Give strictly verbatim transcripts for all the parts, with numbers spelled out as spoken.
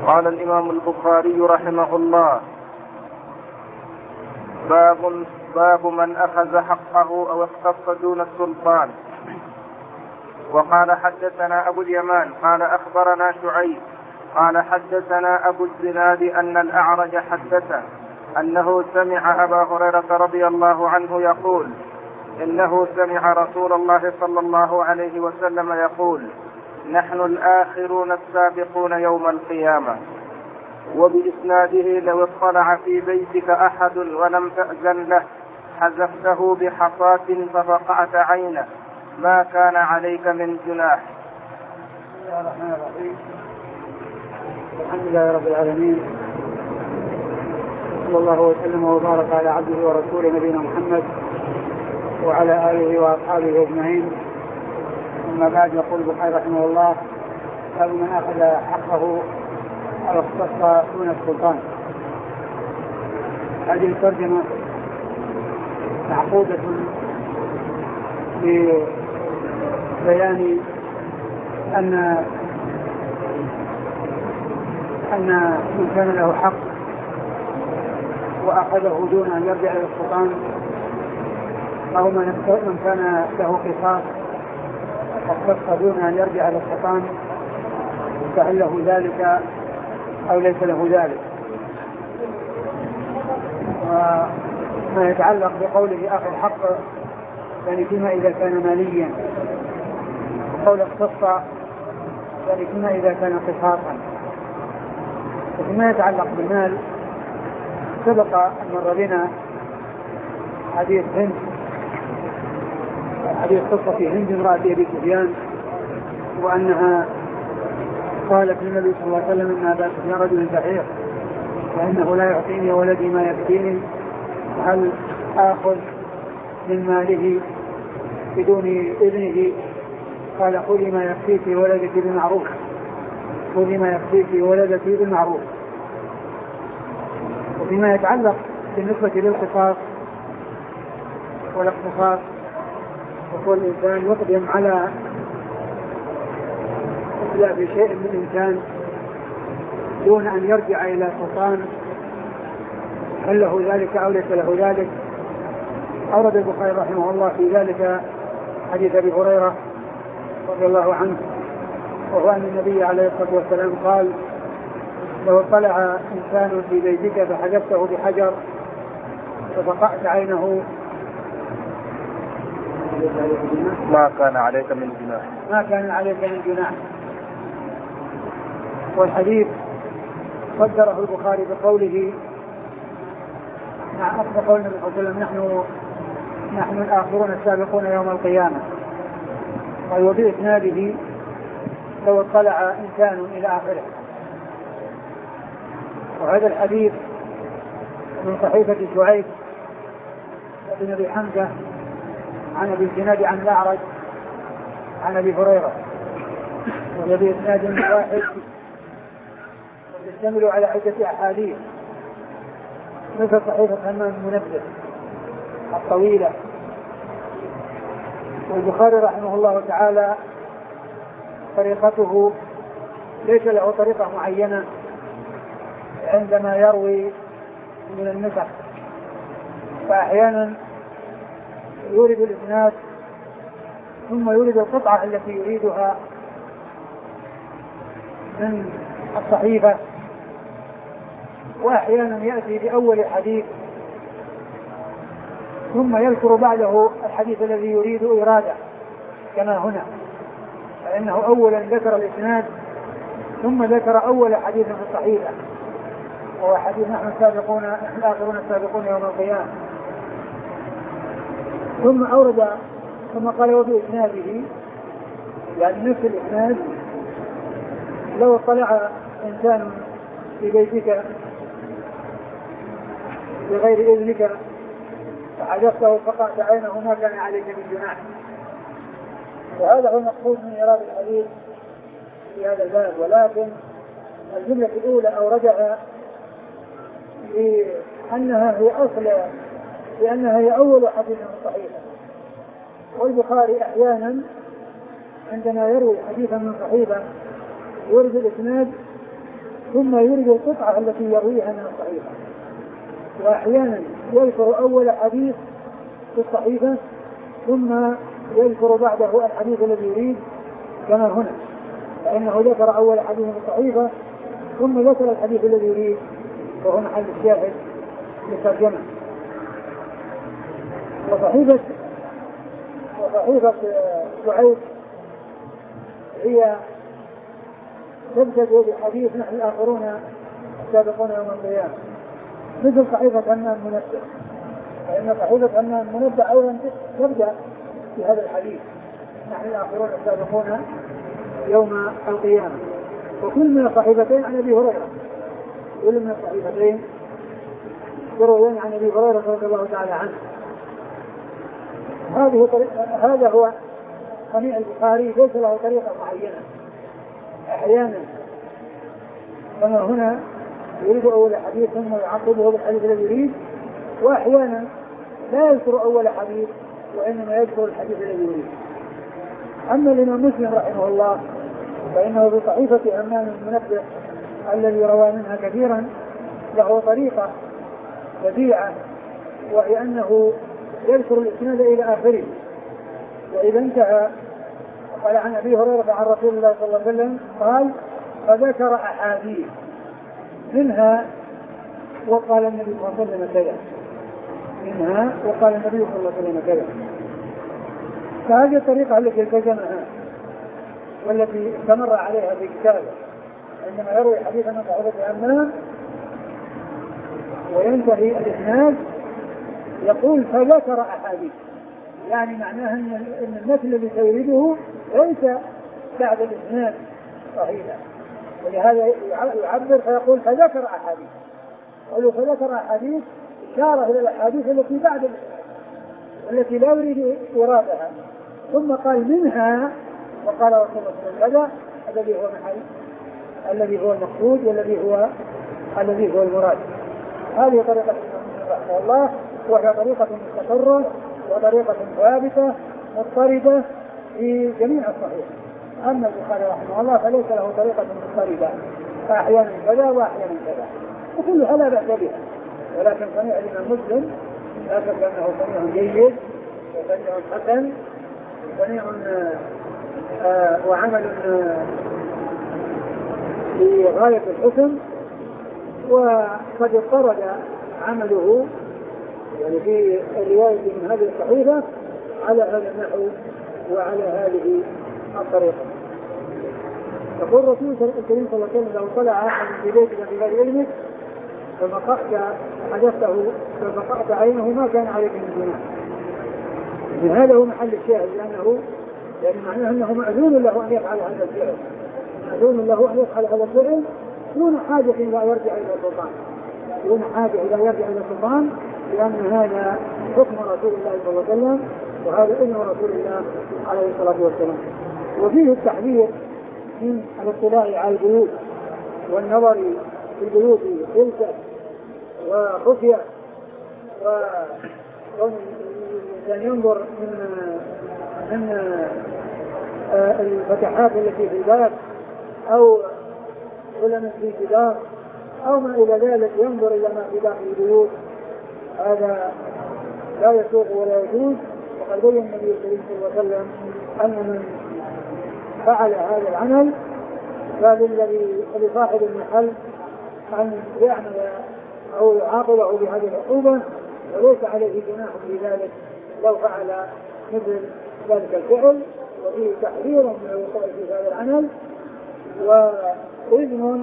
قال الإمام البخاري رحمه الله: باب باب من أخذ حقه أو اختص دون السلطان. وقال حدثنا أبو اليمان قال أخبرنا شعيب قال حدثنا أبو الزناد أن الأعرج حدثه أنه سمع أبا هريرة رضي الله عنه يقول: إنه سمع رسول الله صلى الله عليه وسلم يقول: نحن الآخرون السابقون يوم القيامة. وبإسناده: لو اطلع في بيتك أحد ولم تأذن له حذفته بحصاة ففقعت عينه ما كان عليك من جناح. بسم الله الرحمن الرحيم. الحمد لله رب العالمين، صلى الله وسلم وبارك على عبده ورسوله نبينا محمد وعلى آله وأصحابه أجمعين. أما بعد، يقول البخاري رحمه الله: باب من أخذ حقه أو اختص دون السلطان. هذه الترجمة معقودة لبيان أن أن من كان له حق وأخذه دون أن يرجع إلى السلطان، أو من كان له قصاص واختص دون أن يرجع إلى السلطان، فهل له ذلك أو ليس له ذلك. وما يتعلق بقوله أخذ حق يعني فيما إذا كان ماليا، وقول اختص يعني فيما إذا كان قصاصا. وفيما يتعلق بالمال سبق أن مر بنا حديث هند، حديث قصة هند امرأة أبي سفيان، وأنها قالت للنبي صلى الله عليه وسلم: إن أبا سفيان رجل شحيح فإنه لا يعطيني ولدي ما يكفيني، هل آخذ من ماله بدون إذنه؟ قال: خذي ما يكفيك ولدك بالمعروف، خذي ما يكفيك ولدك بالمعروف. وفيما يتعلق بالنسبة للقصاص والاقتصاص، وكل إنسان يقدم على إطلاع بشيء من إنسان دون أن يرجع إلى سلطان، هل له ذلك أو ليس له ذلك؟ أورد البخاري رحمه الله في ذلك حديث أبي هريرة رضي الله عنه، وهو أن النبي عليه الصلاة والسلام قال: لو طلع إنسان في بيتك فحذفته بحجر ففقعت عينه ما كان عليك من جناح ما كان عليك من جناح. والحديث صدره البخاري بقوله مع أصل قول النبي صلى الله عليه وسلم: نحن نحن الآخرون السابقون يوم القيامة. وبإسناده: لو اطلع إنسان إلى آخره. وهذا الحديث من صحيفة شعيب بن أبي حمزة عن أبي الزناد عن الأعرج عن أبي هريرة، وهي بإسناد واحد وتشتمل على عدة أحاديث مثل صحيفة همام المنبه الطويلة. والبخاري رحمه الله تعالى طريقته ليس له طريقة معينة عندما يروي من النسخ، فأحيانا يورد الإسناد ثم يورد القطعة التي يريدها من الصحيفة، وأحيانا يأتي بأول حديث ثم يذكر بعده الحديث الذي يريد إراده، كما هنا، فإنه أولا ذكر الإسناد ثم ذكر أول حديث في الصحيفة، وهو حديث نحن السابقون الآخرون السابقون يوم القيامة. ثم أورد ثم قال: وبإسناده، يعني نفس الإسناد: لو اطلع إنسان في بيتك بغير إذنك فحذفته فقعت عينه ما كان عليك من جناح. وهذا هو المقصود من إيراد الحديث في هذا الباب. ولكن الجملة الأولى أوردها لأنها هي أصل، لأنها هي أول حديث صحيحة. والبخاري أحيانا عندما يروي حديثا من صحيفة يورد الإسناد ثم يرد القطعة التي يرويها من الصحيفة. وأحيانا يذكر أول حديث في الصحيفة ثم يذكر بعده الحديث الذي يريد كما هنا، فإنه ذكر أول حديث في الصحيفة ثم ذكر الحديث الذي يريد، وهو محل الشاهد للترجمة. وصحيفة وصحيفة شعيب هي تبتدئ بحديث نحن الآخرون السابقون يوم القيامة، مثل صحيفة همام منبه، فإن صحيفة همام منبه أيضا تبدأ بهذا الحديث نحن الآخرون السابقون يوم القيامة. وكل من الصحيفتين عن أبي هريرة، كل من الصحيفتين يرويان عن أبي هريرة رضي الله تعالى عنه. هذه طريقة، هذا هو صنيع البخاري، ليس له طريقة معينة. أحيانا كما هنا يريد أول حديث ثم يعقبه بالحديث الذي يريد، وأحيانا لا يذكر أول حديث وإنما يذكر الحديث الذي يريد. أما الإمام مسلم رحمه الله فإنه بصحيفة همام المنبه الذي روى منها كثيرا له طريقة بديعة، وهي أنه يذكر الإسناد إلى آخره، وإذا انتهى قال عن أبي هريرة عن رسول الله صلى الله عليه وسلم قال فذكر أحاديث منها وقال النبي صلى الله عليه وسلم كذا، منها وقال النبي صلى الله عليه وسلم كذا. فهذه الطريقة التي التزمها والتي استمر عليها في كتابه، عندما يروي حديثا من صحيفة همام وينتهي الإسناد يقول فذكر أحاديث، يعني معناها أن المثل الذي سيريده ليس بعد الإسناد صحيحا، ولهذا يعبر فيقول فذكر أحاديث، قالوا فذكر أحاديث إشارة إلى الأحاديث التي بعد الإسناد التي لا يريد إرادها، ثم قال منها وقال رسول الله صلى الله عليه وسلم الذي هو محل الذي هو المقصود والذي هو الذي هو المراد. هذه طريقة رحمه الله، وهي طريقة مستقرة وطريقة ثابتة مضطردة في جميع الصحيح. أما البخاري رحمه الله فليس له طريقة مضطردة، أحيانا كذا وأحيانا كذا، وكلها لا بأس بها، ولكن صنيع الإمام مسلم لا شك أنه صنيع جيد وصنيع حسن وصنيع آه وعمل آه في غاية الحسن، وقد اضطرد عمله يعني في الرواية من هذه الصحيفة على هذا النحو وعلى هذه الطريقة. يقول الرسول الكريم صلى الله عليه وسلم لو طلع أحد في بيتك بغير علمك فبقأت حدثته فبقأت عينه ما كان عليك من جناح. هذا هو محل الشاهد، لأنه يعني معناه أنه مأذون له أن يفعل هذا الفعل، مأذون له أن يفعل هذا الفعل دون حاجة إلى يرجع إلى السلطان، دون حاجة إلى يرجع إلى السلطان، لأن هذا حكم رسول الله صلى الله عليه وسلم وهذا إذن رسول الله عليه الصلاة والسلام. وفيه التحذير من الاطلاع على البيوت والنظر في البيوت خلفة وخفية، وأن ينظر من من الفتحات التي في الباب أو علما في جدار أو ما إلى ذلك، ينظر إلى ما في داخل البيوت، هذا لا يسوق ولا يجوز. وقد بين النبي صلى الله عليه وسلم أن من فعل هذا العمل فللذي لصاحب المحل أن يعمل أو يعاقبه بهذه العقوبة، وليس عليه جناح في ذلك لو فعل مثل ذلك الفعل. وفيه تحذير من الوقوع في هذا العمل وإذن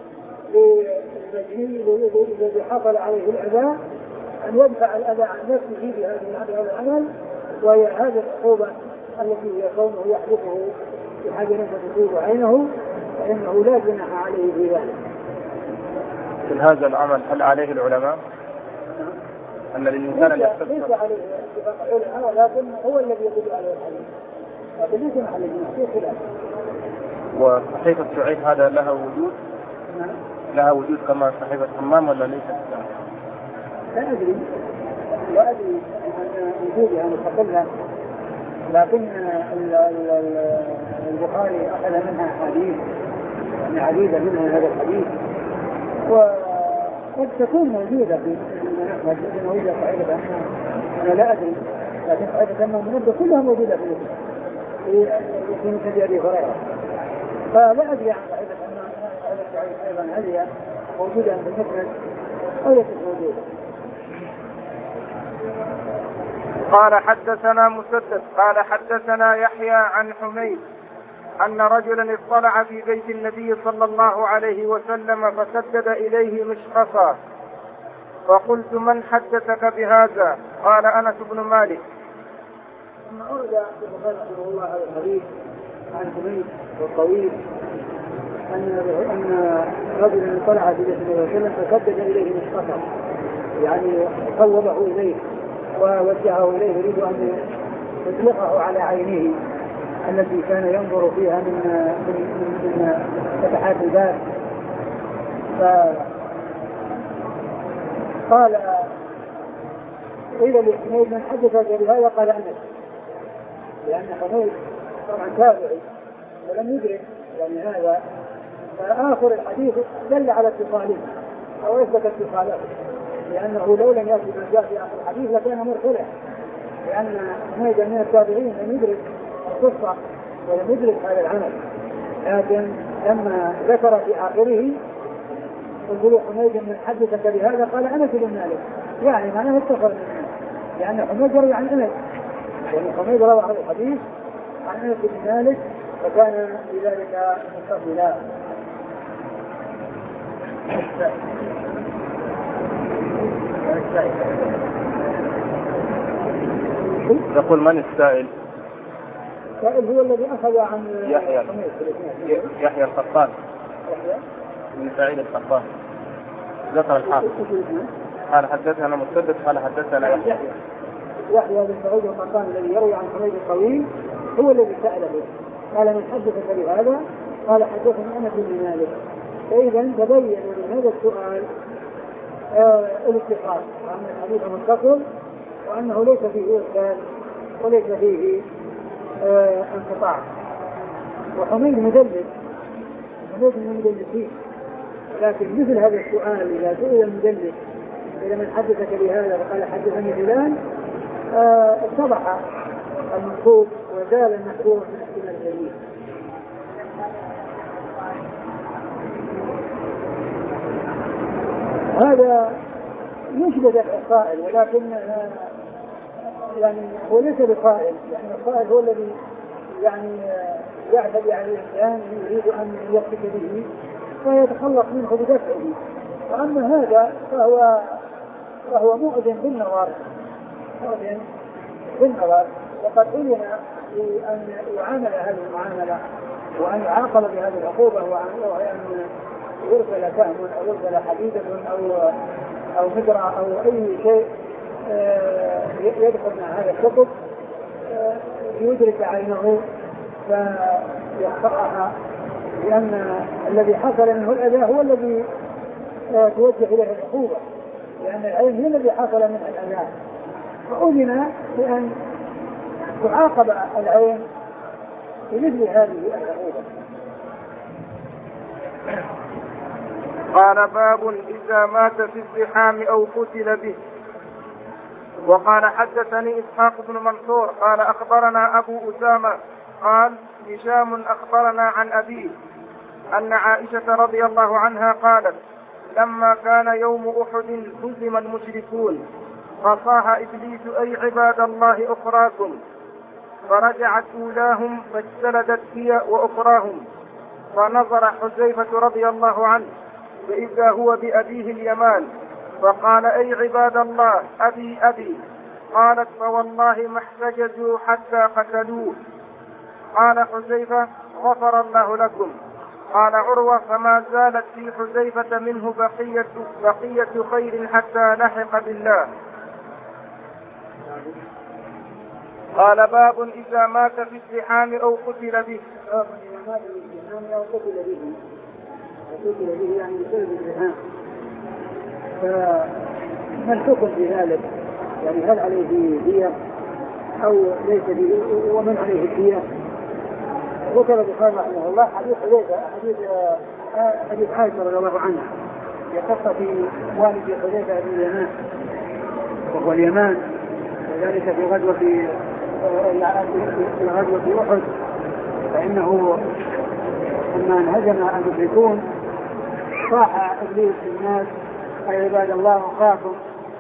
الذي حصل عليه الأذى أن يدفع الأذى عن نفسه بهذا العمل، وهي هذه العقوبة التي هي كونه يحدثه بحاجة تصيب عينه، فإنه لا جناح عليه في ذلك. في هذا العمل هل عليه العلماء؟ أن الإنسان ليس عليه اتفاق العلماء، ولكن هو الذي يدل عليه الحديث، لكن ليس عليه في خلاف. وصحيفة شعيب هذا لها وجود؟ نعم. لها وجود كما صحيفة همام ولا ليست؟ لا أدري لا أدري عن وجودها مستقلة، لكن البخاري أخذ منها حديث يعني عديدة منها هذا الحديث، وقد تكون موجودة في أحمد لكن وجد قاعدة أنا لا أدري، لكن قاعدة أن المنبه كلها موجودة في في في مسند أبي هريرة، فلا أدري عن قاعدة أن قاعدة سعيد أيضا هل هي موجودة في المسند أو ليست موجودة. قال حدثنا مسدد قال حدثنا يحيى عن حميد أن رجلا اطلع في بيت النبي صلى الله عليه وسلم فسدد إليه مشخصا، فقلت من حدثك بهذا؟ قال أنس بن مالك. ثم أورد في البخاري رحمه الله هذا الحديث عن حميد والطويل أن أن رجلا اطلع في بيت النبي صلى الله عليه وسلم فسدد إليه مشخصا، يعني صوبه إليه ووجهه إليه يريد أن يطلقه على عينه التي كان ينظر فيها من من من, من فتحات الباب. فقال قيل لحميد من حدثك بهذا؟ قال أنس، لأن حميد طبعا تابعي ولم يدرك يعني هذا، فآخر الحديث دل على اتصاله أو يثبت اتصاله، لأنه لو لم يأتي ما جاء في آخر الحديث لكان مرسلا، لأن حميد من التابعين لم يدرك القصة ولم يدرك هذا العمل، لكن لما ذكر في آخره قلت حميد من حدثك بهذا؟ قال أنس بن مالك، يعني معناه اتصل منه، لأن حميد روى عن أنس، يعني حميد روى هذا الحديث عن أنس بن مالك، فكان بذلك مستقبلا. يقول من السائل؟ السائل هو الذي أخذ عن يحيى يحيى القطان من سعيد القطان، ذكر الحافظ قال حدثنا مسدد قال حدثنا يحيى يحيى بن سعيد القطان الذي يروي عن حميد الطويل هو الذي سأله، قال من حدثك بهذا؟ قال حدثني أنس بن مالك. فإذا تبين من هذا السؤال آه الاتصال، وأن الحديث متصل وأنه ليس فيه إرسال وليس فيه آه انقطاع. وحميد مدلس، حميد من المدلسين، لكن مثل هذا السؤال إذا سئل المدلس إذا من حدثك بهذا فقال حدثني فلان آه اتضح المنصوب وزال المحذور من احتمال الجديد. هذا يشبه القائل، ولكن يعني هو ليس بقائل، يعني القائل هو الذي يعني يعتدي على الإنسان يريد أن يفتك به فيتخلص منه بدفعه، وأما هذا فهو فهو مؤذن بالنظر، مؤذن بالنظر، وقد أذن أن يعامل هذه المعاملة وأن يعاقب بهذه العقوبة، وهي أن يرسل سهم أو يرسل حديدة أو أو مدرع أو أي شيء يدخل مع هذا الثقب يدرك عينه فيقطعها، لأن الذي حصل منه الأذى هو الذي توجه إليه العقوبة، لأن العين هي الذي حصل منها الأذى، فأذن بأن تعاقب العين بمثل هذه العقوبة. قال باب إذا مات في الزحام أو قتل به. وقال حدثني إسحاق بن منصور قال أخبرنا أبو أسامة قال هشام أخبرنا عن أبيه أن عائشة رضي الله عنها قالت لما كان يوم أحد هزم المشركون فصاح إبليس أي عباد الله أخراكم، فرجعت أولاهم فاجتلدت هي وأخراهم، فنظر حذيفة رضي الله عنه فإذا هو بأبيه اليمان فقال أي عباد الله أبي أبي، قالت فوالله ما احتجزوا حتى قتلوه. قال حذيفة غفر الله لكم. قال عروة فما زالت في حذيفة منه بقية, بقية خير حتى لحق بالله. قال باب إذا مات في الزحام أو قتل به. باب إذا مات في الزحام أو قتل به، قتل به يعني بسبب الزحام، فما الحكم في ذلك؟ يعني هل عليه دية أو ليس دية، ومن عليه الدية؟ ذكر البخاري رحمه الله حديث حذيفة حديث حديث عائشة رضي الله عنها في قصة والد حذيفة بن اليمان وهو اليمان، وذلك في غزوة في غزوة أحد، فإنه لما انهزم المشركون صاح إبليس للناس أي عباد الله أخاكم،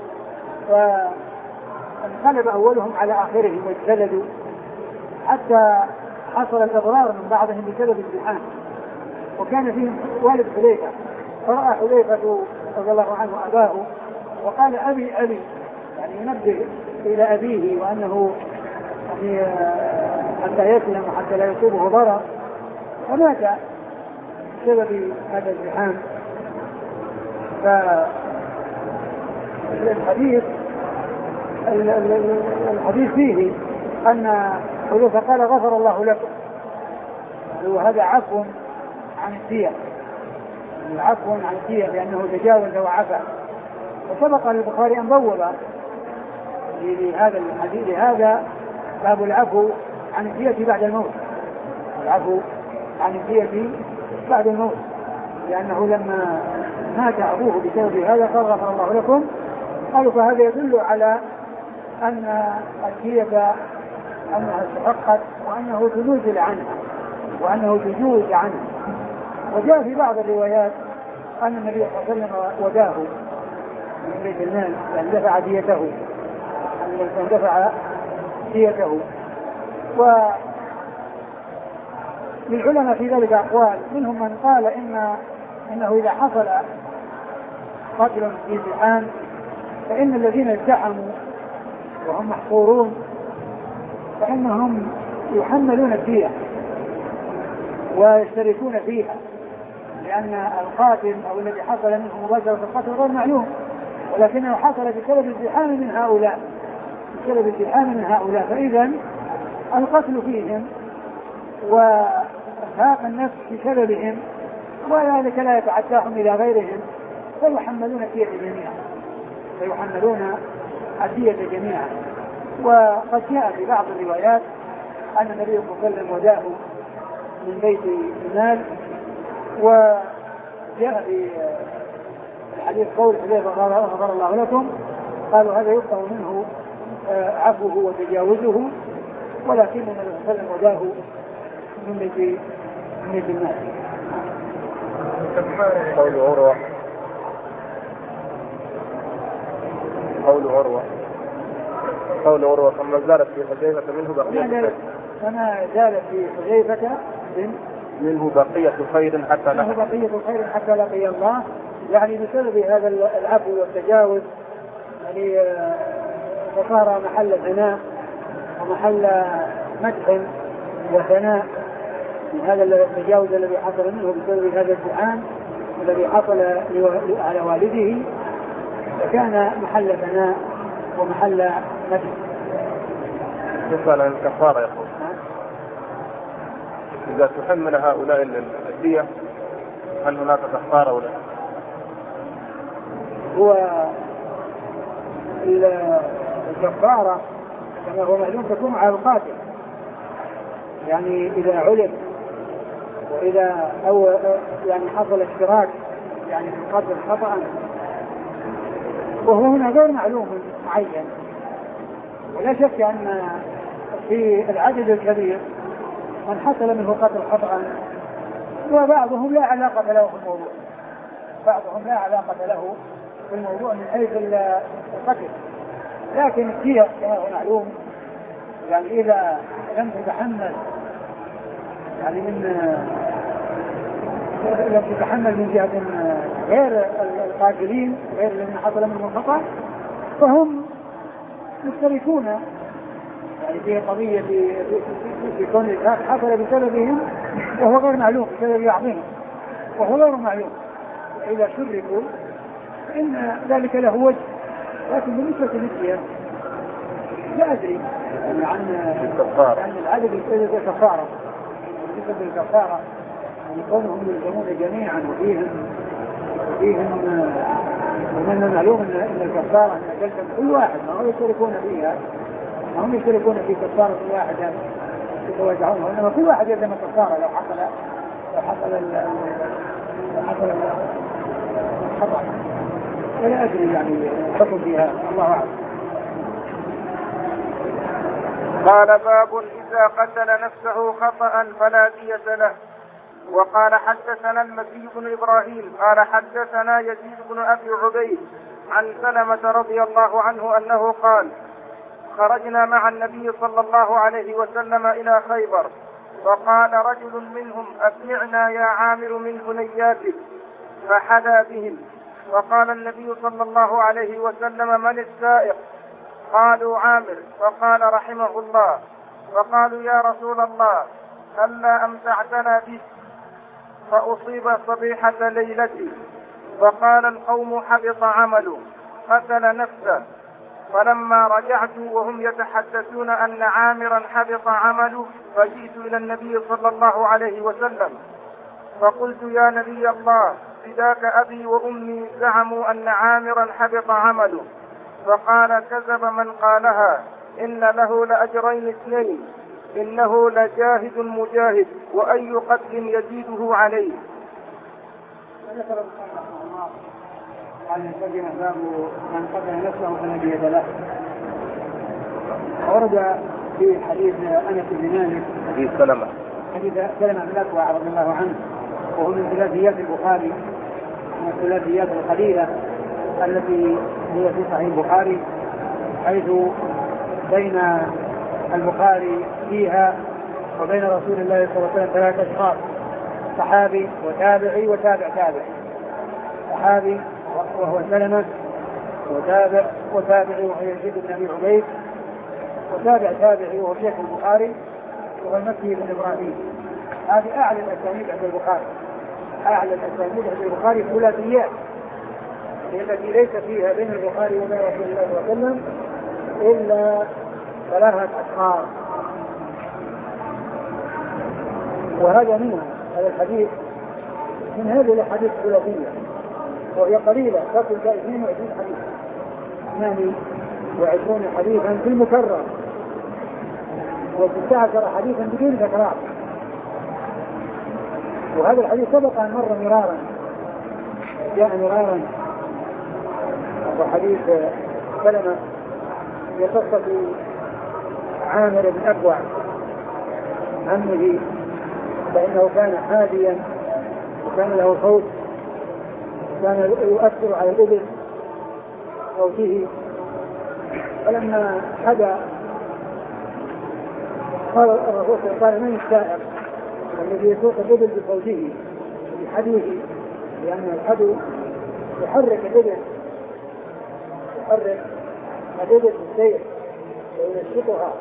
فانقلب أولهم على آخرهم واجتلدوا حتى حصل الإضرار من بعضهم بسبب الامتحان. وكان فيهم والد حذيفة، فرأى حذيفة رضي الله عنه أباه وقال أبي أبي، يعني ينبه إلى أبيه وأنه يعني حتى يسلم وحتى لا يصيبه ضرر، فمات بسبب هذا الامتحان. فالحديث الحديث فيه أن حذيفة قال غفر الله لكم، وهذا عفو عن الدية، عفو عن الدية لأنه تجاوز وعفى. وسبق للبخاري أن بوب لهذا الحديث لهذا باب العفو عن الدية بعد الموت، العفو عن الدية بعد الموت، لأنه لما مات أبوه بسبب هذا قال غفر الله لكم. قالوا فهذا يدل على أن الدية أنها استحقت وأنه تنزل عنها وأنه تجوز عنها. وجاء في بعض الروايات أن النبي صلى الله عليه وسلم وداه من بيت المال، يعني دفع ديته، أن دفع ديته. وللعلماء في ذلك أقوال، منهم من قال إن إنه إذا حصل قتل في امتحان فإن الذين ازدحموا وهم محصورون فإنهم يحملون الدية ويشتركون فيها، لأن القاتل أو الذي حصل منه مباشرة القتل غير معلوم، ولكنه حصل بسبب الازدحام من هؤلاء بسبب الازدحام من هؤلاء فإذا القتل فيهم وإرهاق النفس بسببهم وذلك لا يتعداهم إلى غيرهم، فيحملون الدية جميعا فيحملون الدية جميعا. وقد جاء في بعض الروايات أن النبي صلى الله عليه وسلم وداه من بيت المال. وجاء في الحديث قول حذيفة غفر الله لكم، قالوا هذا يفهم منه عفوه وتجاوزه، ولكن النبي صلى الله عليه وسلم وداه من بيت من بيت المال. قول عروة قول عروة قول عروة فما زالت في حذيفة منه بقية فما زالت في حذيفة منه بقية خير حتى منه بقية خير حتى لقي الله، يعني بسبب هذا العفو والتجاوز يعني فصار محل ثناء ومحل مدح وثناء من هذا التجاوز الذي حصل منه بسبب هذا الامتحان الذي حصل على والده، فكان محل ثناء ومحل مدح. يسأل عن الكفارة يقول إذا تحمل هؤلاء الدية هل هناك كفارة ولا؟ هو الكفارة كما هو معلوم تكون على القاتل، يعني إذا علم وإذا أو يعني حصل اشتراك يعني في القتل خطأ وهو هنا غير معلوم معين. ولا شك أن في العدد الكبير من حصل منه قتل خطأ وبعضهم لا علاقة له في الموضوع بعضهم لا علاقة له في الموضوع من حيث القتل، لكن الدية كما هو معلوم يعني إذا لم تتحمل يعني من لم تتحمل من جهة غير القاتلين غير الذين حصل منهم الخطأ فهم مشتركون يعني في قضية في, في كون الإرهاق حصل بسببهم وهو غير معلوم بسبب بعضهم وهو غير معلوم. إذا شركوا إن ذلك له وجه، لكن بالنسبة للدية لا أدري يعني عن عن العدد يستدل كفارة بالنسبة للكفارة يعني كونهم يلزمون جميعا وفيهم وفيهم ومن المعلوم ان الكفاره ان تلزم كل واحد ما هم يشتركون فيها ما هم يشتركون في كفاره واحده يتوجعون، وإنما كل واحد يلزم الكفارة لو حصل لو حصل لو حصل الخطأ. ولا أدري يعني حكم فيها، الله أعلم. قال باب إذا قتل نفسه خطأ فلا دية له. وقال حدثنا المكي بن إبراهيم قال حدثنا يزيد بن أبي عبيد عن سلمة رضي الله عنه أنه قال خرجنا مع النبي صلى الله عليه وسلم إلى خيبر، فقال رجل منهم أسمعنا يا عامر من ثنياتك، فحدا بهم. فقال النبي صلى الله عليه وسلم من السائق؟ قالوا عامر، فقال رحمه الله. فقالوا يا رسول الله هلا أمتعتنا به؟ فأصيب صبيحة ليلتي. فقال القوم حبط عمله، قتل نفسه. فلما رجعت وهم يتحدثون أن عامرا حبط عمله، فجئت إلى النبي صلى الله عليه وسلم فقلت يا نبي الله فداك أبي وأمي زعموا أن عامرا حبط عمله. فقال كذب من قالها، إن له لأجرين اثنين، إنه لجاهد مجاهد، وأي قتل يزيده عليه. عن الترجمة باب من قتل نفسه فلا دية له. ورد في حديث أنس بن مالك حديث سلمة حديث سلمة بن الأكوع رضي الله عنه، وهو من ثلاثيات البخاري، من الثلاثيات القليلة التي هي في صحيح البخاري، حيث بين البخاري فيها وبين رسول الله صلى الله عليه وسلم ثلاثة أشخاص، صحابي وتابعي وتابع تابعي. صحابي وهو سلمة، وتابع وتابعي وهو يزيد بن أبي عبيد، وتابع تابعي وهو شيخ البخاري وهو المكي بن إبراهيم. هذه أعلى الأسانيد عند البخاري، أعلى الأسانيد عند البخاري ثلاثيات، التي ليس فيها بين البخاري وبين رسول الله صلى الله عليه وسلم إلا ثلاثة أشخاص. وهذا منها، هذا الحديث من هذه الحديث الثلاثية، وهي قليلة تصل إلى اثنين وعشرين حديث، اثنين وعشرين حديثا في المكرر، وستة عشر حديثا بدون تكرار. وهذا الحديث سبق أن مر مرارا، جاء مرارا، وحديث سلمة في قصة عامر بن أكوع عمه، فإنه كان حاديا وكان له صوت كان يؤثر على الإبل صوته. فلما حدا قال الرسول قال من السائق الذي يسوق الإبل بصوته بحديه، لأن الحدو يحرك الإبل يحرك الإبل بالسير وينشطها.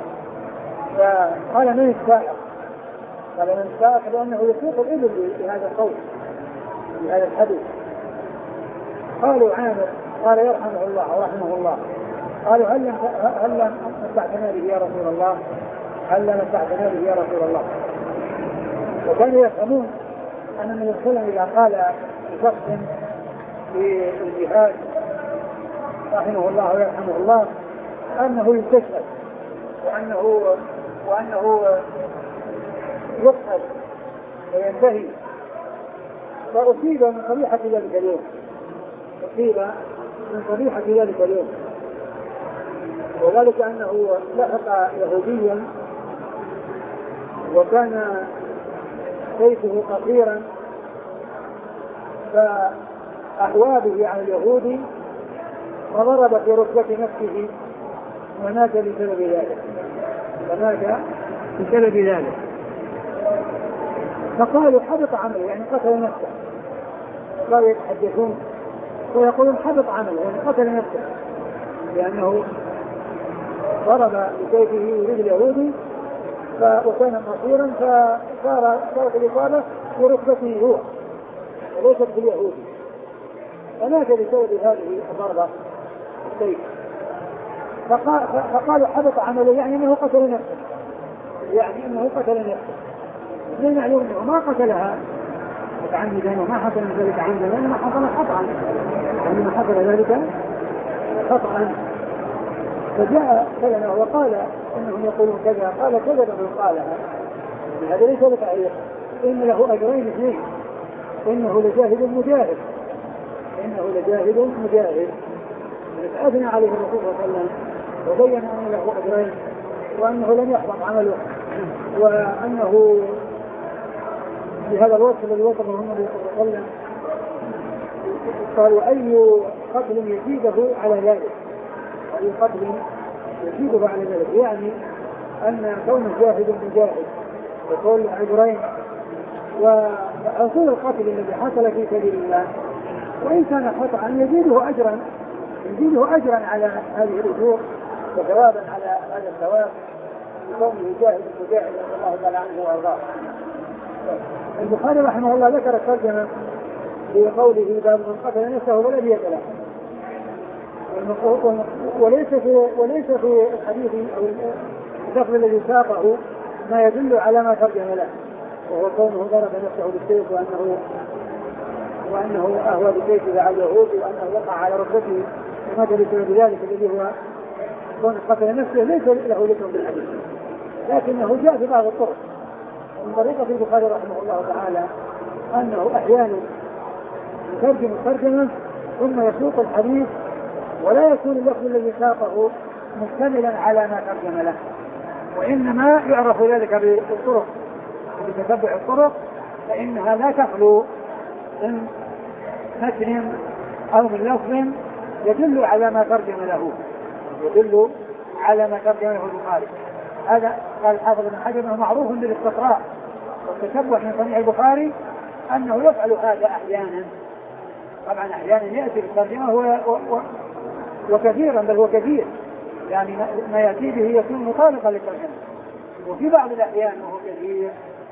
فقال من السائق؟ قال من السائق لأنه يسوق الإبل بهذا الصوت بهذا الحدو. قالوا عامر، قال يرحمه الله ورحمه الله. قالوا هل هل متعتنا به يا رسول الله؟ هل متعتنا به يا رسول الله؟ وكانوا يفهمون أن النبي صلى الله عليه وسلم إذا قال لشخص في الجهاد رحمه الله ويرحمه الله أنه يستشهد وأنه وأنه يقتل وينتهي. فأصيب من صبيحة ذلك اليوم، أصيب من صبيحة ذلك اليوم، وذلك أنه لحق يهوديا وكان سيفه قصيرا، فأحوى به على اليهودي فضرب في ركبة نفسه ومات بسبب ذلك، فمات بسبب ذلك. فقالوا حبط عمله، يعني قتل نفسه. قالوا يتحدثون ويقولون حبط عمله، يعني قتل نفسه، لأنه ضرب بسيفه رجل يهودي وكان قصيرا فصار صارت الإصابة في ركبته هو وليست باليهودي، فمات بسبب هذه الضربة السيف. فقالوا حبط عمله، يعني أنه قتل نفسه، يعني أنه قتل نفسه. من معلوم أنه ما قتلها متعمدا وما حصل ذلك عمدا، لأنه حصل خطأ، لأنه حصل ذلك خطأ. فجاء كلمه وقال انهم يقولون كذا، قال كذا من قالها، هذا ليس بتعليق، ان له اجرين اثنين، انه لجاهد مجاهد، انه لجاهد مجاهد. فاثنى عليه الرسول صلى الله عليه وسلم وبين ان له اجرين، وانه لم يحبط عمله، وانه بهذا الوصف الذي وصفه النبي صلى الله عليه وسلم قال واي قتل يزيده على ذلك، اي قتل يزيده على ذلك، يعني ان كونه جاهد مجاهد وكل اجرين، وحصول القتل الذي حصل في سبيل الله وان كان خطأ يزيده اجرا، يزيده اجرا على هذه الاجور وثوابا على هذا الثواب كونه جاهد مجاهد رضي الله تعالى عنه وارضاه. البخاري رحمه الله ذكر الترجمه في قوله باب من قتل نفسه ولا دية له، وليس في وليس في الحديث او اللفظ الذي ساقه ما يدل على ما ترجم له، وهو كونه ضرب نفسه بالسيف وانه وانه اهوى بسيفه على اليهود وانه وقع على ركبته ومات بسبب ذلك الذي هو كون قتل نفسه، ليس له ذكر بالحديث، لكنه جاء في بعض الطرق. من طريقة البخاري رحمه الله تعالى انه احيانا يترجم الترجمه ثم يسوق الحديث ولا يكون اللفظ الذي ساقه مشتملا على ما ترجم له، وانما يعرف ذلك بالطرق، بتتبع الطرق، فانها لا تخلو من متن او من لفظ يدل على ما ترجم له، يدل على ما ترجم له البخاري. هذا قال الحافظ ابن حجر انه معروف بالاستقراء والتتبع من صنيع البخاري انه يفعل هذا احيانا، طبعا احيانا ياتي بالترجمه و... و... وكثيرا بل هو كثير، يعني ما ياتي به يكون مطابقا للترجمه، وفي بعض الاحيان وهو كثير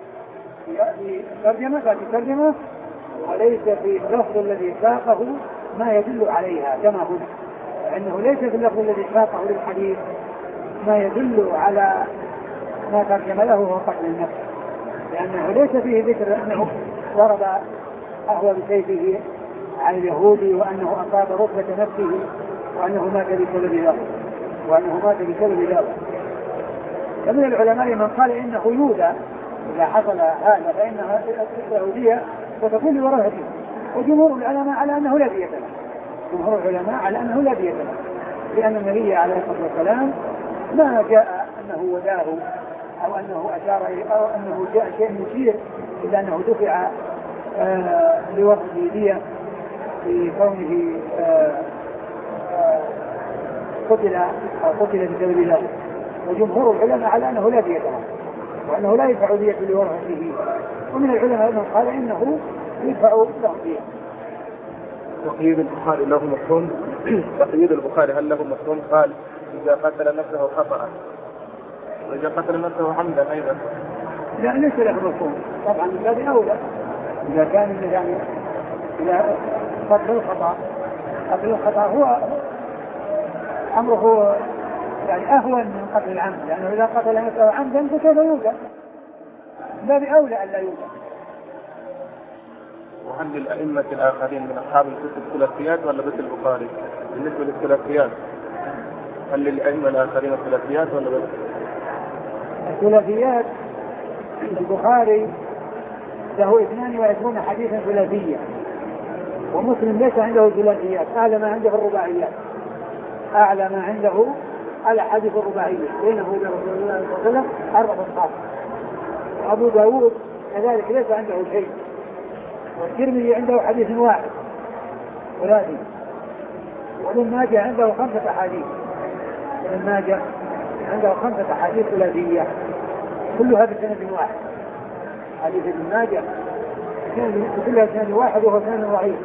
ياتي الترجمه تاتي الترجمه وليس في اللفظ الذي ساقه ما يدل عليها كما هنا، لانه ليس في اللفظ الذي ساقه للحديث ما يدل على ما ترجم له هو قتل النفس، لانه ليس فيه ذكر انه ضرب اهوى بسيفه على اليهودي وانه اصاب ركبه نفسه وانه مات بسبب ذلك وانه مات بسبب ذلك. فمن العلماء من قال انه يودى اذا حصل هذا فانها يهوديه وتكون لورثته، وجمهور العلماء على انه لا دية له، جمهور العلماء على انه لا دية له، لان النبي عليه الصلاه والسلام ما جاء انه وداه او انه اشار او انه جاء شيء يشير الا انه دفع آه لورثه دية في كونه آه آه قتل او قتل بسبب ذلك، وجمهور العلماء على انه لا دية له وانه لا يدفع دية لورثته، ومن العلماء من قال انه يدفع له دية. تقييد البخاري له مفهوم؟ تقييد البخاري هل له مفهوم؟ قال إذا قتل نفسه خطأ، وإذا قتل نفسه عمدا أيضا. لا ليس له مفهوم طبعا، هذا أولى إذا كان يعني إذا قتل الخطأ، قتل الخطأ هو أمره يعني أهون من قتل العمد، لأنه إذا قتل نفسه عمدا فكيف يوجد؟ هذا أولى أن لا يوجد. وهل للأئمة الآخرين من أصحاب الكتب ثلاثيات ولا بس البخاري؟ بالنسبة للثلاثيات هل للأئمة الآخرين ثلاثيات ولا بس؟ الثلاثيات البخاري له اثنان وعشرون حديثا ثلاثية، ومسلم ليس عنده ثلاثيات، أعلى ما عنده الرباعيات، أعلى ما عنده على حديث الرباعية بينه وبين رسول الله صلى الله عليه وسلم أربع أصحاب. أبو داود كذلك ليس عنده شيء، والترمذي عنده حديث واحد ثلاثي، وابن ماجه عنده خمسة أحاديث، ابن ماجه عنده خمسة أحاديث ثلاثية كلها بسند واحد. حديث ابن ماجه كلها بسند واحد وهو سند ضعيف.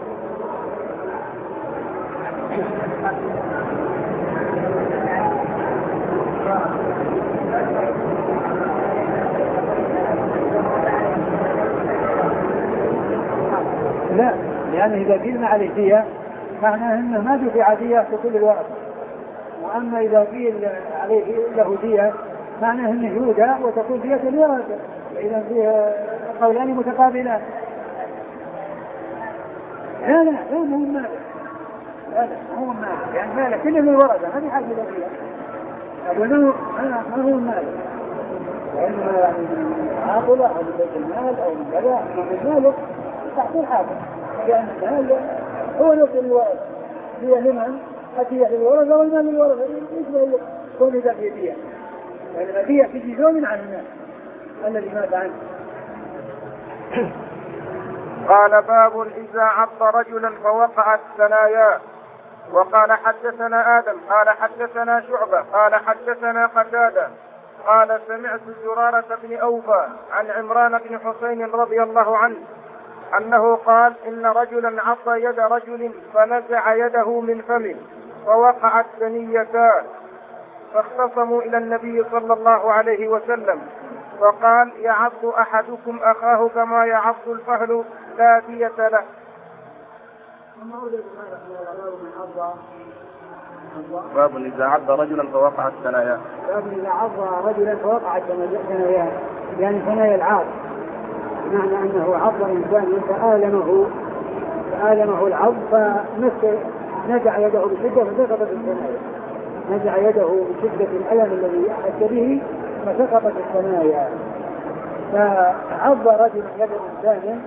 لا، لأنه إذا قيلنا عليه دية معناه أنه ما دفع دية في كل الورثة، وأما إذا قيل عليه له دية معناه أنه يودى وتكون دية الورثة، إذا فيها قولان متقابلان. لا لا لا مو مالك، لا لا مو مالك، يعني مالك كل من الورثة ما في حاجة إلى دية، أقول ما هو المال، لأنه يعني من عاقلة أو من بيت المال أو من كذا، من المال تحت الحاكم، لأن المال هو نفس الورثة، هي لمن؟ هي للورثة والمال للورثة، يشبه كون ذا في بيع، لأن البيع في جزء عن الناس الذي مات عنه. قال باب إذا عض رجلا فوقعت ثناياه. وقال حدثنا آدم قال حدثنا شعبة قال حدثنا قتادة قال سمعت زرارة بن أوفى عن عمران بن حسين رضي الله عنه أنه قال إن رجلا عض يد رجل فنزع يده من فمه فوقعت ثنيتان فاختصموا إلى النبي صلى الله عليه وسلم فقال يعض أحدكم أخاه كما يعض الفهل لا دية له. باب إذا عض رجلا فوقعت ثناياه. باب إذا عض رجلا فوقعت ثناياه، يعني ثنايا العاض، بمعنى أنه عض إنسان فآلمه فآلمه العض فنزع يده بشدة فسقطت الثنايا، نزع يده بشدة الألم الذي أحس به فسقطت الثنايا. فعض رجل يد إنسان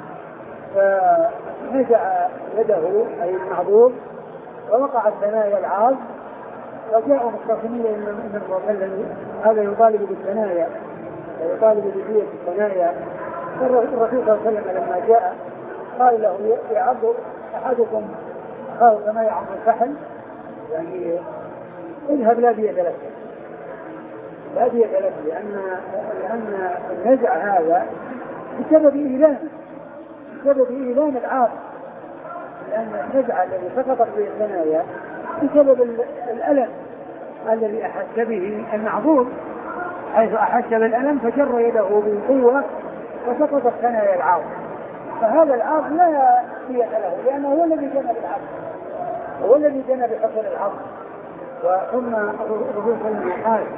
فنزع يده أي المعضوب ووقعت ثنايا العاض، وجاءوا مختصمين من الرجل هذا يطالب بالثنايا ويطالب بدية الثنايا. الرسول صلى الله عليه وسلم لما جاء قال له يعض أحدكم أخاه كما يعض الفحل، يعني اذهب لا دية لك، لا دية لك، لأن لأن النزع هذا بسبب إيلام بسبب إيلام العاض، لأن النزع الذي سقطت به الثنايا بسبب الألم الذي أحس به المعضوب، حيث أحس بالألم فجر يده بقوة وسقطت ثنايا العاض، فهذا العاض لا دية له لأنه هو الذي جنى بالعاض، هو الذي جنى بحصول العاض. وثم الرسول صلى الله عليه وسلم قال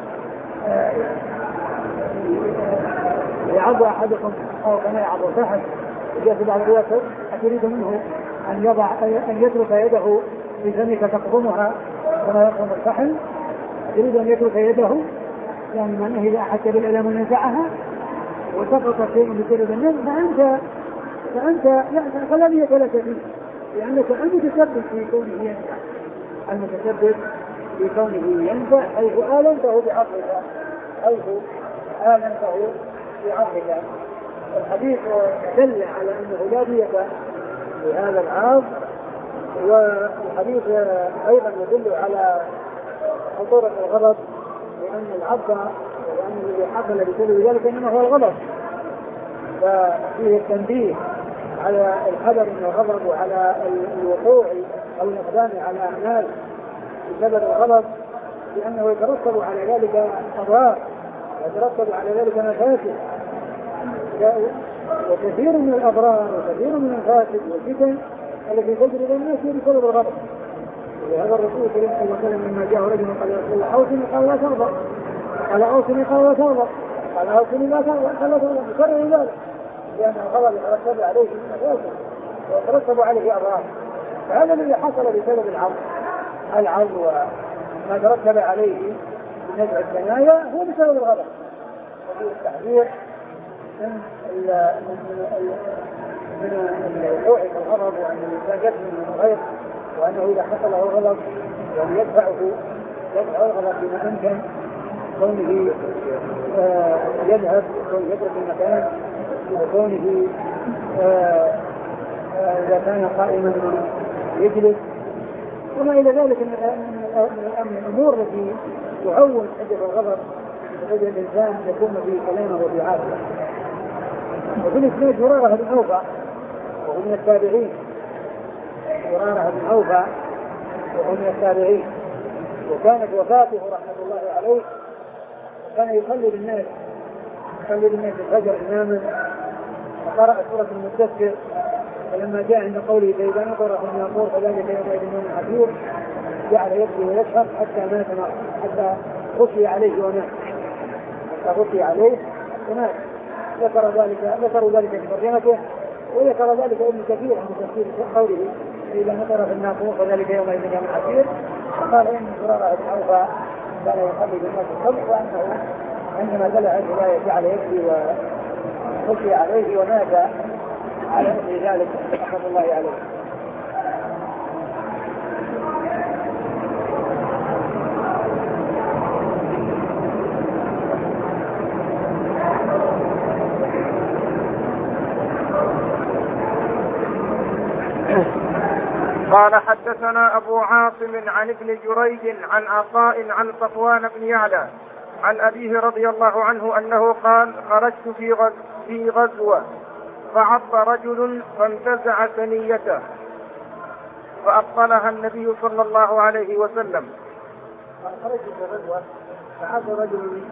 يعض أحدكم أو كما يعض الفحل، جاء في بعض الروايات أتريد منه أن يضع أن يترك يده في فمك تقضمها كما يقضم الفحل، أتريد أن يترك يده، يعني من إذا أحس بالألم نزعها وسقط شيء بسبب النزع فأنت فأنت يعني فلا دية لك فيه، لأنك المتسبب في كونه ينزع، المتسبب في كونه ينزع حيث آلمته بعضك حيث آلمته بعضك. الحديث دل على أنه لا دية لهذا العاض، والحديث أيضا يدل على خطورة الغضب، لأن العض وأن الذي حصل بسبب ذلك إنما هو الغضب، ففيه التنبيه على الحذر من الغضب وعلى الوقوع أو الإقدام على أعمال بسبب الغضب، لأنه يترتب على ذلك أضرار ويترتب على ذلك مفاسد، وكثير من الأضرار وكثير من المفاسد والفتن التي تجري للناس بسبب الغضب. ولهذا الرسول صلى الله عليه وسلم لما جاء رجل قال يا رسول الله أوصني قال لا تغضب، قال أوصني قال لا تغضب، قال أوصني لا تغضب قال لا تغضب، بسبب ذلك، لأن الغضب يترتب عليه مفاسد ويترتب عليه أضرار. فهذا الذي حصل بسبب العض العض وما ترتب عليه من نزع الثنايا هو بسبب الغضب. وفي التحذير من من الوقوع في الغضب، وأن الإنسان يدفع من الغير، وأنه إذا حصل له الغضب يعني يدفعه يدفع الغضب بما أمكن، كونه آه يذهب كونه يترك المكان، وكونه آه آه إذا كان قائما يجلس، وما إلى ذلك من الأمور التي تعود حدة الغضب وحدة الإنسان يكون في كلامه وفي عافية. وفي الإسناد زرارة بن أوفى وهو من التابعين، زرارة بن أوفى وهو من التابعين، وكانت وفاته رحمة الله عليه كان يصلي بالناس يصلي بالناس الفجر إماما، وقرأ سورة المدثر، فلما جاء عند قوله فإذا نقر في الناقور فذلك يومئذ يوم حسير جعل يبكي ويشهق حتى مات حتى غشي عليه ومات حتى غشي عليه ومات. ذكر ذلك ذكر ذلك في ترجمته، وذكر ذلك ابن كثير عن تفسير قوله إذا نقر في الناقور فذلك يومئذ يوم حسير، وقال إن زرارة بن أوفى كان يصلي بالناس الصبح، وأنه عندما دلع الولاية على يده وخشي عليه ومات على مثل ذلك رحمة الله عليه. قال حدثنا أبو عاصم عن ابن جريج عن عطاء عن صفوان بن يعلى عن أبيه رضي الله عنه أنه قال: خرجت في غز في غزوة فعض رجل فانتزع ثنيته فأبطلها النبي صلى الله عليه وسلم. خرجت في غزوة فعض رجل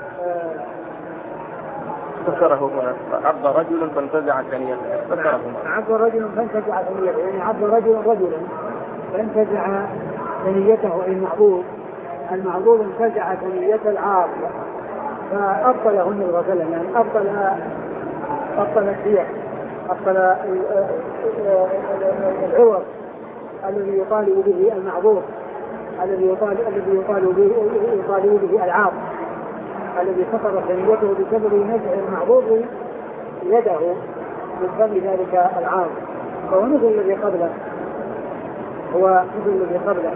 ذكره هنا فعض رجل فانتزع ثنيته ذكره عض رجل فانتزع ثنيته يعني عض رجل رجلا فانتزع ثنيته أي المعضوض المعضوض انتزع ثنية العاض فأبطله النبي صلى الله عليه وسلم يعني أبطل أبطل السيح أبطل العوض الذي يطالب به المعضوض الذي يطالب الذي يطالب به يطالب به العاض الذي فقد ثنيته بسبب نزع المعضوض يده من فم ذلك العاض، فهو مثل الذي قبله هو مثل الذي قبله.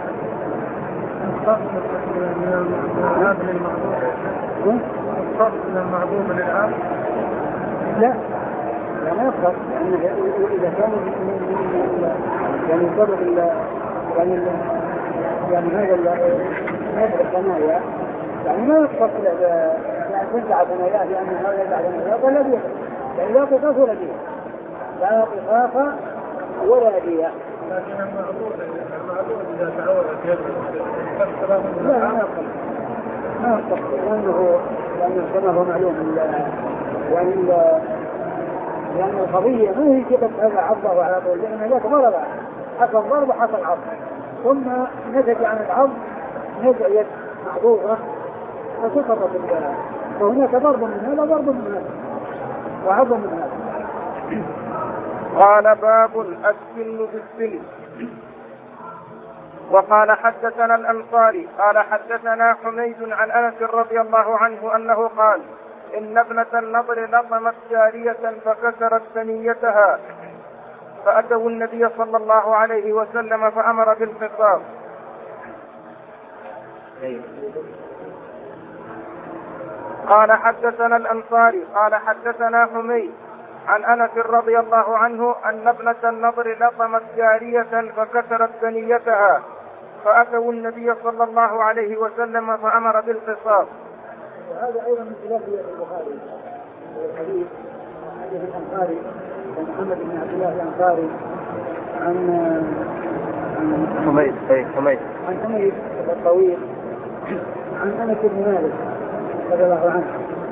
الصف من المعضوض الصف من المعضوض للعام لا لا ما يفرق لأنه إذا كان يعني سبب يعني يعني هذا هذا الثنايا يعني ما يفرق يعني تنزع ثناياه لأن هذا ينزع ثناياه ولا دية يعني لا قصاص ولا دية لا قصاص ولا دية. لكن المعضوض المعضوض إذا تعورت يده لا ما يفرق ما يفرق لأنه لأنه كما هو معلوم يعني لأن القضية ما هي كتب هذا عضه على طول لأن ذاك ضرب حصل ضرب حصل عض ثم نتج عن العض نزع يد معضوضة فسقطت الجلال فهناك ضرب من هذا ضرب من هذا وعض من هذا. قال: باب السن بالسن. وقال حدثنا الأنصاري قال حدثنا حميد عن أنس رضي الله عنه أنه قال: إن ابنة النضر لطمت جارية فكسرت ثنيتها فأتوا النبي صلى الله عليه وسلم فأمر بالقصاص. قال حدثنا الأنصاري قال حدثنا حميد عن أنس رضي الله عنه أن ابنة النضر لطمت جارية فكسرت ثنيتها فأتوا النبي صلى الله عليه وسلم فأمر بالقصاص. وهذا أيضا من خلاف البخاري الحديث حديث الأنصاري محمد بن عبد الله الأنصاري عن عن حميد أي حميد عن حميد الطويل عن أنس بن مالك رضي الله عنه.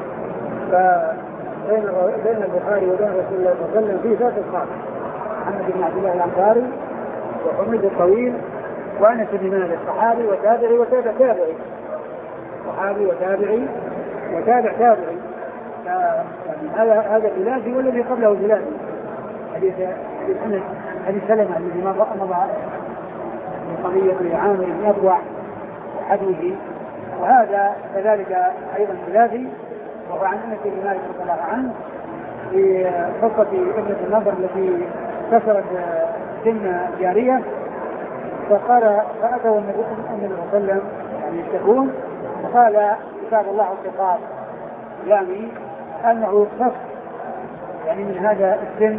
فبين بين البخاري وبين رسول الله صلى الله عليه وسلم في ذات الخاص محمد بن عبد الله الأنصاري وحميد الطويل وأنس بن مالك صحابي وتابعي وتابع تابعي صحابي وتابعي وتابع تابعي يعني هذا هذا بلادي والذي قبله بلادي. حديث حديث أنس حديث سلمة الذي مضى مضى من قضية عامر بن أبوع وحدوه وهذا كذلك أيضا بلادي وهو عن أنس بن مالك رضي الله عنه في قصة ابنة النضر التي كسرت سن جارية فقال فأتوا النبي صلى الله عليه وسلم يعني يشتكون فقال كتاب الله القصاص يعني أنه يقتص يعني من هذا السن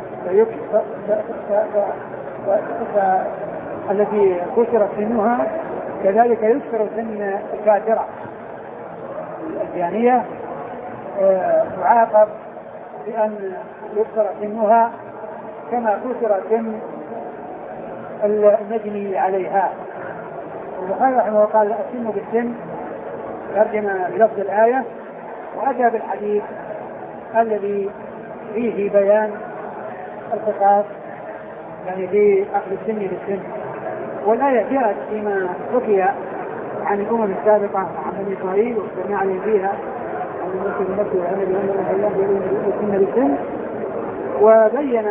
التي كسرت سنها كذلك يكسر سن الكافرة الجانية تعاقب بأن يكسر سنها كما كسر سن المجني عليها. البخاري رحمه الله قال السن بالسن ترجم بلفظ الآية وأتى بالحديث الذي فيه بيان القصاص يعني في أخذ السن بالسن. والآية جاءت فيما حكي عن الأمم السابقة عن بني إسرائيل واستمع عليه فيها عن المسلم النبي وعن النبي السن بالسن وبين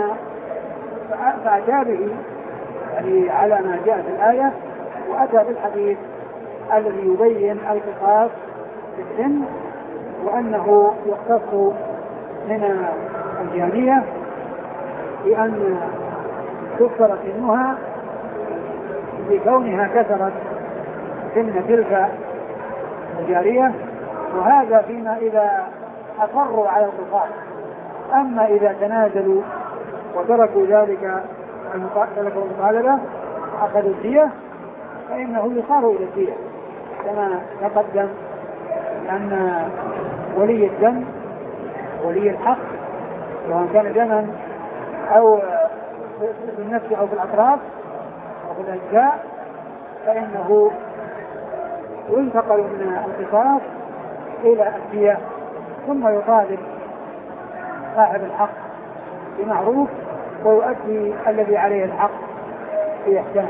فأتى به يعني على ما جاء في الآية وأتى بالحديث الذي يبين القصاص في السن، وأنه يختص من الجانية بأن كفر سنها بكونها كسرت سن تلك الجارية، وهذا فيما إذا أصروا على القصاص. أما إذا تنازلوا وتركوا ذلك المطالبة أخذوا الدية فإنه يصار إلى الدية، كما تقدم أن ولي الدم ولي الحق سواء كان دما أو في النفس أو في الأطراف أو في الأجزاء فإنه ينتقل من القصاص إلى الدية، ثم يطالب صاحب الحق بمعروف ويؤدي الذي عليه الحق في إحسان.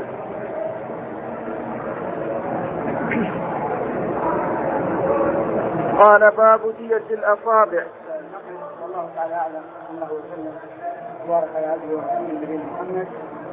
قال باب دية الأصابع. والله تعالى أعلم. الله وسلم وبارك على عبده ورسوله نبينا محمد